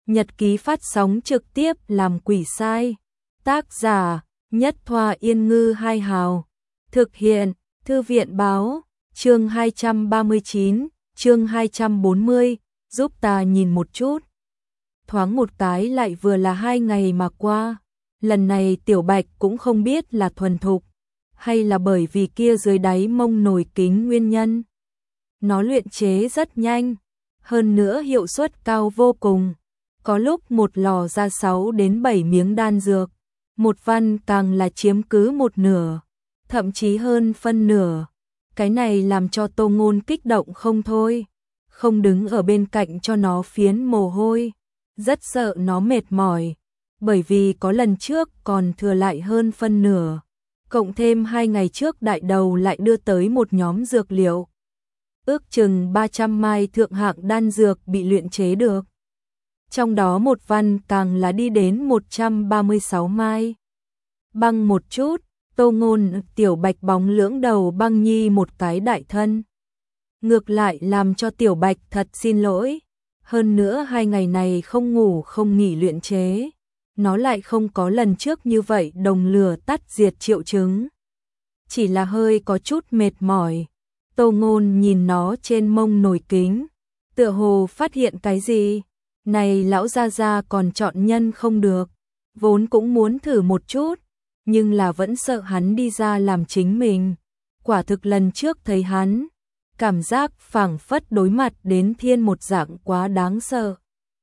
Nhật ký phát sóng trực tiếp làm quỷ sai. Tác giả: Nhất Thoa Yên Ngư Hai Hào. Thực hiện: Thư viện báo. Chương 239, chương 240, giúp ta nhìn một chút. Thoáng một cái lại vừa là 2 ngày mà qua. Lần này Tiểu Bạch cũng không biết là thuần thục, hay là bởi vì kia dưới đáy mông nổi kính nguyên nhân. Nó luyện chế rất nhanh, hơn nữa hiệu suất cao vô cùng. Có lúc một lò ra 6 đến 7 miếng đan dược, một văn càng là chiếm cứ một nửa, thậm chí hơn phân nửa. Cái này làm cho Tô Ngôn kích động không thôi, không đứng ở bên cạnh cho nó phiến mồ hôi, rất sợ nó mệt mỏi, bởi vì có lần trước còn thừa lại hơn phân nửa, cộng thêm 2 ngày trước đại đầu lại đưa tới một nhóm dược liệu. Ước chừng 300 mai thượng hạng đan dược bị luyện chế được. Trong đó một văn càng là đi đến 136 mai. Băng một chút, Tô Ngôn Tiểu Bạch bóng lưỡng đầu băng nhi một cái đại thân. Ngược lại làm cho Tiểu Bạch thật xin lỗi. Hơn nữa 2 ngày này không ngủ không nghỉ luyện chế. Nó lại không có lần trước như vậy đồng lửa tắt diệt triệu chứng. Chỉ là hơi có chút mệt mỏi. Tô Ngôn nhìn nó trên mông nổi kính, tựa hồ phát hiện cái gì. Này lão gia gia còn chọn nhân không được, vốn cũng muốn thử một chút, nhưng là vẫn sợ hắn đi ra làm chính mình. Quả thực lần trước thấy hắn, cảm giác phảng phất đối mặt đến thiên một dạng quá đáng sợ.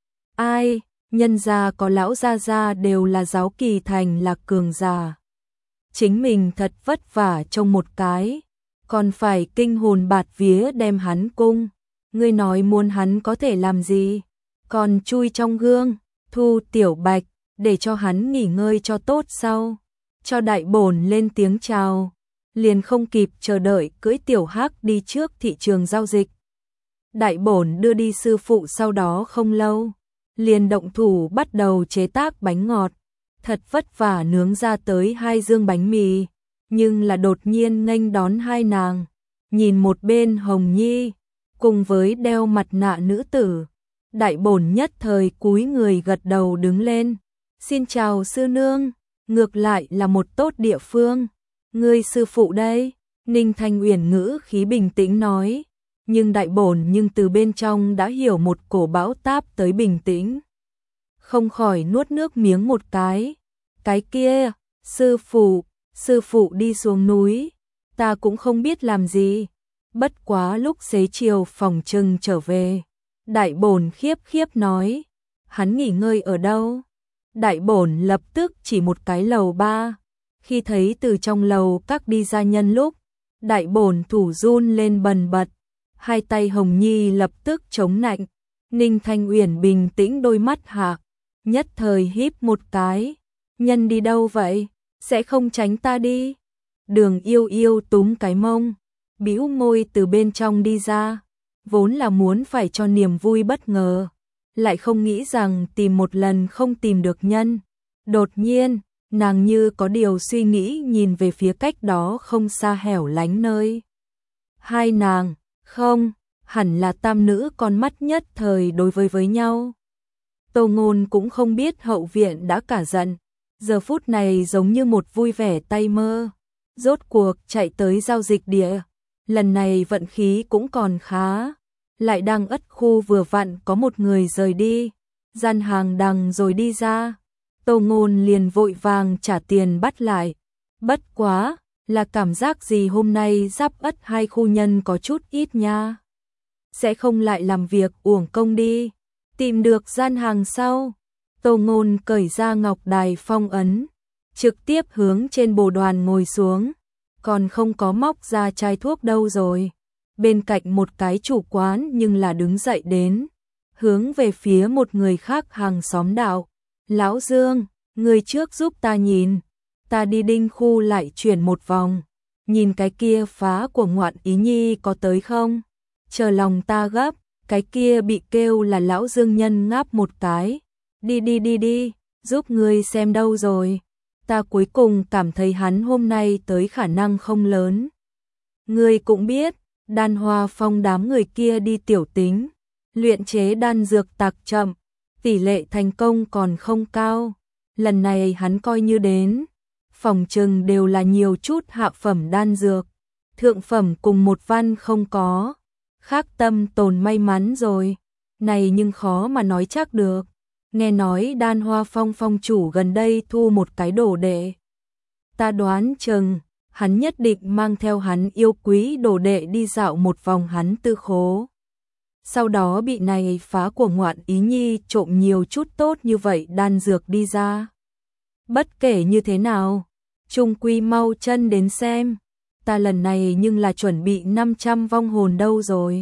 Ai, nhân gia có lão gia gia đều là giáo kỳ thành là cường giả. Chính mình thật vất vả trong một cái, còn phải kinh hồn bạt vía đem hắn cung. Ngươi nói muốn hắn có thể làm gì? Còn chui trong gương, thu Tiểu Bạch, để cho hắn nghỉ ngơi cho tốt sau. Cho đại bổn lên tiếng chào, liền không kịp chờ đợi cưỡi Tiểu Hắc đi trước thị trường giao dịch. Đại bổn đưa đi sư phụ sau đó không lâu, liền động thủ bắt đầu chế tác bánh ngọt. Thật vất vả nướng ra tới 2 dương bánh mì, nhưng là đột nhiên nghênh đón 2 nàng. Nhìn một bên Hồng Nhi, cùng với đeo mặt nạ nữ tử. Đại bổn nhất thời cúi người gật đầu đứng lên. Xin chào sư nương, ngược lại là một tốt địa phương. Ngươi sư phụ đây, Ninh Thanh Uyển ngữ khí bình tĩnh nói. Nhưng đại bổn nhưng từ bên trong đã hiểu một cổ bão táp tới bình tĩnh. Không khỏi nuốt nước miếng một cái. Cái kia, sư phụ đi xuống núi, ta cũng không biết làm gì. Bất quá lúc xế chiều phòng trừng trở về. Đại bổn khiếp nói, hắn nghỉ ngơi ở đâu? Đại bổn lập tức chỉ một cái lầu 3. Khi thấy từ trong lầu các đi ra nhân lúc, đại bổn thủ run lên bần bật, 2 tay Hồng Nhi lập tức chống nạnh. Ninh Thanh Uyển bình tĩnh đôi mắt hạ, nhất thời híp một cái. Nhân đi đâu vậy? Sẽ không tránh ta đi? Đường Yêu Yêu túm cái mông, bĩu môi từ bên trong đi ra. Vốn là muốn phải cho niềm vui bất ngờ, lại không nghĩ rằng tìm một lần không tìm được nhân. Đột nhiên, nàng như có điều suy nghĩ nhìn về phía cách đó không xa hẻo lánh nơi. 2 nàng, không, hẳn là tam nữ con mắt nhất thời đối với nhau. Tô Ngôn cũng không biết hậu viện đã cả giận, giờ phút này giống như một vui vẻ tay mơ. Rốt cuộc chạy tới giao dịch địa. Lần này vận khí cũng còn khá, lại đang ất khu vừa vặn có một người rời đi, gian hàng đằng rồi đi ra. Tô Ngôn liền vội vàng trả tiền bắt lại. Bất quá, là cảm giác gì hôm nay giáp ất 2 khu nhân có chút ít nha. Sẽ không lại làm việc uổng công đi. Tìm được gian hàng sau, Tô Ngôn cởi ra ngọc đài phong ấn, trực tiếp hướng trên bồ đoàn ngồi xuống. Còn không có móc ra chai thuốc đâu rồi. Bên cạnh một cái chủ quán nhưng là đứng dậy đến, hướng về phía một người khác hàng xóm đạo. Lão Dương, người trước giúp ta nhìn. Ta đi đinh khu lại chuyển một vòng. Nhìn cái kia phá của ngoạn ý nhi có tới không? Chờ lòng ta gấp, cái kia bị kêu là lão Dương nhân ngáp một cái. Đi, giúp người xem đâu rồi. Ta cuối cùng cảm thấy hắn hôm nay tới khả năng không lớn. Ngươi cũng biết, Đan Hoa Phong đám người kia đi tiểu tính, luyện chế đan dược tạc chậm, tỷ lệ thành công còn không cao. Lần này hắn coi như đến, phòng trừng đều là nhiều chút hạ phẩm đan dược, thượng phẩm cùng một văn không có. Khác tâm tồn may mắn rồi, này nhưng khó mà nói chắc được. Nghe nói Đan Hoa Phong phong chủ gần đây thu một cái đồ đệ. Ta đoán chừng, hắn nhất định mang theo hắn yêu quý đồ đệ đi dạo một vòng hắn tư khố. Sau đó bị này phá của ngoạn ý nhi trộm nhiều chút tốt như vậy đan dược đi ra. Bất kể như thế nào, chung quy mau chân đến xem. Ta lần này nhưng là chuẩn bị 500 vong hồn đâu rồi.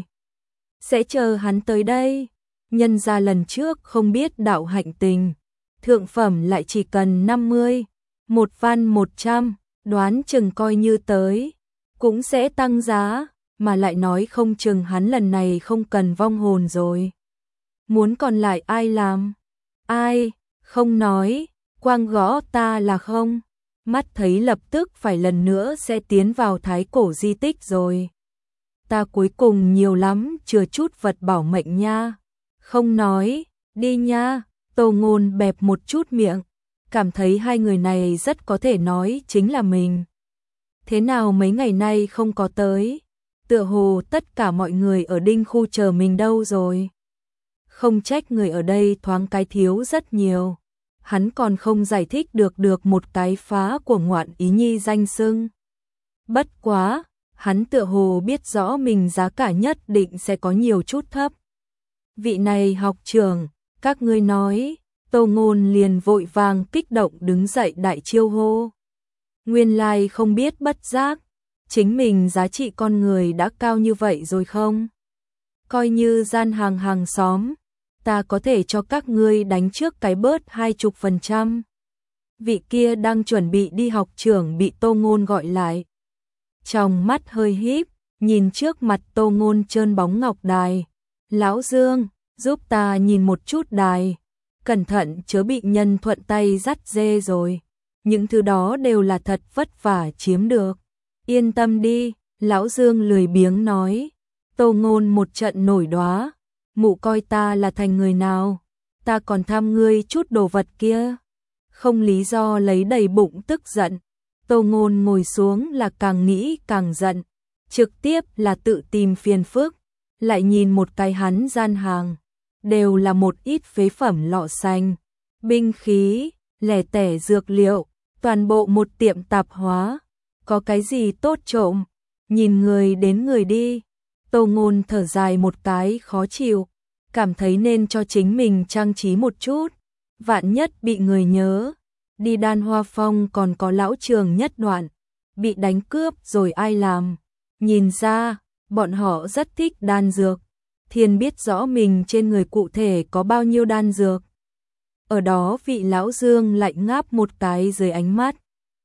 Sẽ chờ hắn tới đây. Nhân ra lần trước không biết đạo hạnh tình, thượng phẩm lại chỉ cần 50, một văn 100, đoán chừng coi như tới, cũng sẽ tăng giá, mà lại nói không chừng hắn lần này không cần vong hồn rồi. Muốn còn lại ai làm? Ai? Không nói, quang gõ ta là không. Mắt thấy lập tức phải lần nữa sẽ tiến vào thái cổ di tích rồi. Ta cuối cùng nhiều lắm, chừa chút vật bảo mệnh nha. Không nói, đi nha. Tô Ngôn bẹp một chút miệng, cảm thấy hai người này rất có thể nói chính là mình. Thế nào mấy ngày nay không có tới? Tựa hồ tất cả mọi người ở Đinh khu chờ mình đâu rồi? Không trách người ở đây thoáng cái thiếu rất nhiều. Hắn còn không giải thích được một cái phá của ngoạn ý nhi danh xưng. Bất quá, hắn tựa hồ biết rõ mình giá cả nhất định sẽ có nhiều chút thấp. Vị này học trưởng, các ngươi nói. Tô Ngôn liền vội vàng kích động đứng dậy đại chiêu hô. Nguyên lai không biết bất giác, chính mình giá trị con người đã cao như vậy rồi không? Coi như gian hàng xóm, ta có thể cho các ngươi đánh trước cái bớt 20%. Vị kia đang chuẩn bị đi học trưởng bị Tô Ngôn gọi lại. Trong mắt hơi híp, nhìn trước mặt Tô Ngôn trơn bóng ngọc đài. Lão Dương, giúp ta nhìn một chút đài. Cẩn thận chớ bị nhân thuận tay dắt dê rồi. Những thứ đó đều là thật vất vả chiếm được. Yên tâm đi, Lão Dương lười biếng nói. Tô Ngôn một trận nổi đoá. Mụ coi ta là thành người nào? Ta còn tham ngươi chút đồ vật kia. Không lý do lấy đầy bụng tức giận. Tô Ngôn ngồi xuống là càng nghĩ càng giận. Trực tiếp là tự tìm phiền phức. Lại nhìn một cái hắn gian hàng. Đều là một ít phế phẩm lọ xanh, binh khí, lẻ tẻ dược liệu, toàn bộ một tiệm tạp hóa. Có cái gì tốt trộm? Nhìn người đến người đi. Tô Ngôn thở dài một cái khó chịu, cảm thấy nên cho chính mình trang trí một chút. Vạn nhất bị người nhớ, đi Đan Hoa Phong còn có lão trường nhất đoạn, bị đánh cướp rồi ai làm? Nhìn ra, bọn họ rất thích đan dược. Thiên biết rõ mình trên người cụ thể có bao nhiêu đan dược. Ở đó vị Lão Dương lại ngáp một cái dưới ánh mắt.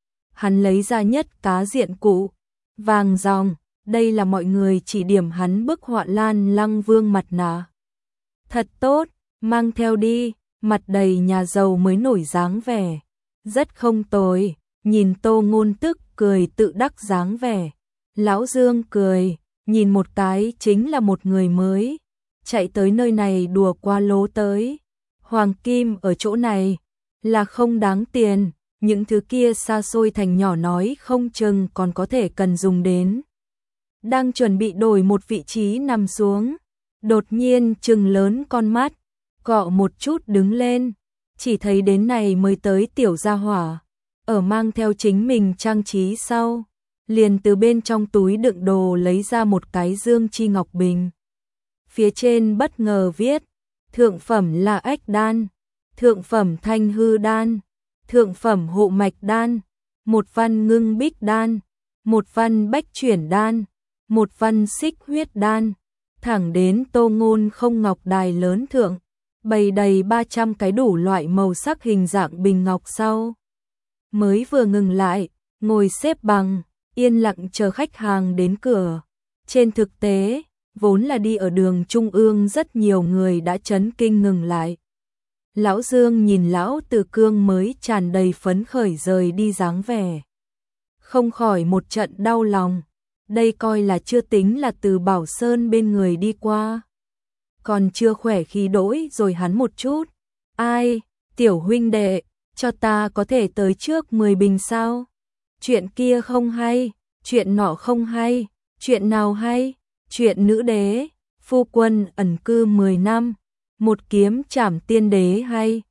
Hắn lấy ra nhất cá diện cụ, vàng ròng, đây là mọi người chỉ điểm hắn bức họa Lan Lăng Vương mặt nạ. Thật tốt, mang theo đi, mặt đầy nhà giàu mới nổi dáng vẻ. Rất không tồi, nhìn Tô Ngôn tức cười tự đắc dáng vẻ. Lão Dương cười. Nhìn một cái chính là một người mới, chạy tới nơi này đùa qua lố tới. Hoàng kim ở chỗ này là không đáng tiền, những thứ kia xa xôi thành nhỏ nói không chừng còn có thể cần dùng đến. Đang chuẩn bị đổi một vị trí nằm xuống, đột nhiên trừng lớn con mắt, cọ một chút đứng lên, chỉ thấy đến này mới tới tiểu gia hỏa, ở mang theo chính mình trang trí sau. Liền từ bên trong túi đựng đồ lấy ra một cái dương chi ngọc bình. Phía trên bất ngờ viết, thượng phẩm là ếch đan, thượng phẩm thanh hư đan, thượng phẩm hộ mạch đan, một văn ngưng bích đan, một văn bách chuyển đan, một văn xích huyết đan, thẳng đến Tô Ngôn không ngọc đài lớn thượng, bày đầy 300 cái đủ loại màu sắc hình dạng bình ngọc sau. Mới vừa ngừng lại, ngồi xếp bằng, yên lặng chờ khách hàng đến cửa. Trên thực tế, vốn là đi ở đường trung ương rất nhiều người đã chấn kinh ngừng lại. Lão Dương nhìn lão Từ Cương mới tràn đầy phấn khởi rời đi dáng vẻ, không khỏi một trận đau lòng. Đây coi là chưa tính là từ Bảo Sơn bên người đi qua, còn chưa khỏe khí đỗi rồi hắn một chút, Ai, tiểu huynh đệ, cho ta có thể tới trước 10 bình sao? Chuyện kia không hay, chuyện nọ không hay, chuyện nào hay? Chuyện nữ đế, phu quân ẩn cư 10 năm, một kiếm trảm tiên đế hay.